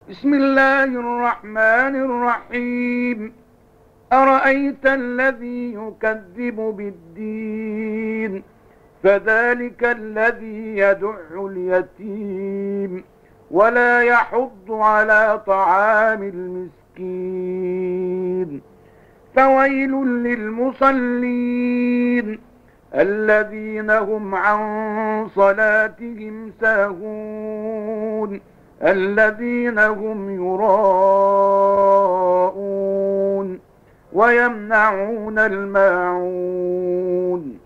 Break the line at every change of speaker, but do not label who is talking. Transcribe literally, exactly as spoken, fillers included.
بسم الله الرحمن الرحيم. أرأيت الذي يكذب بالدين فذلك الذي يدع اليتيم ولا يحض على طعام المسكين. فويل للمصلين الذين هم عن صلاتهم ساهون الذين هم يراءون ويمنعون الماعون.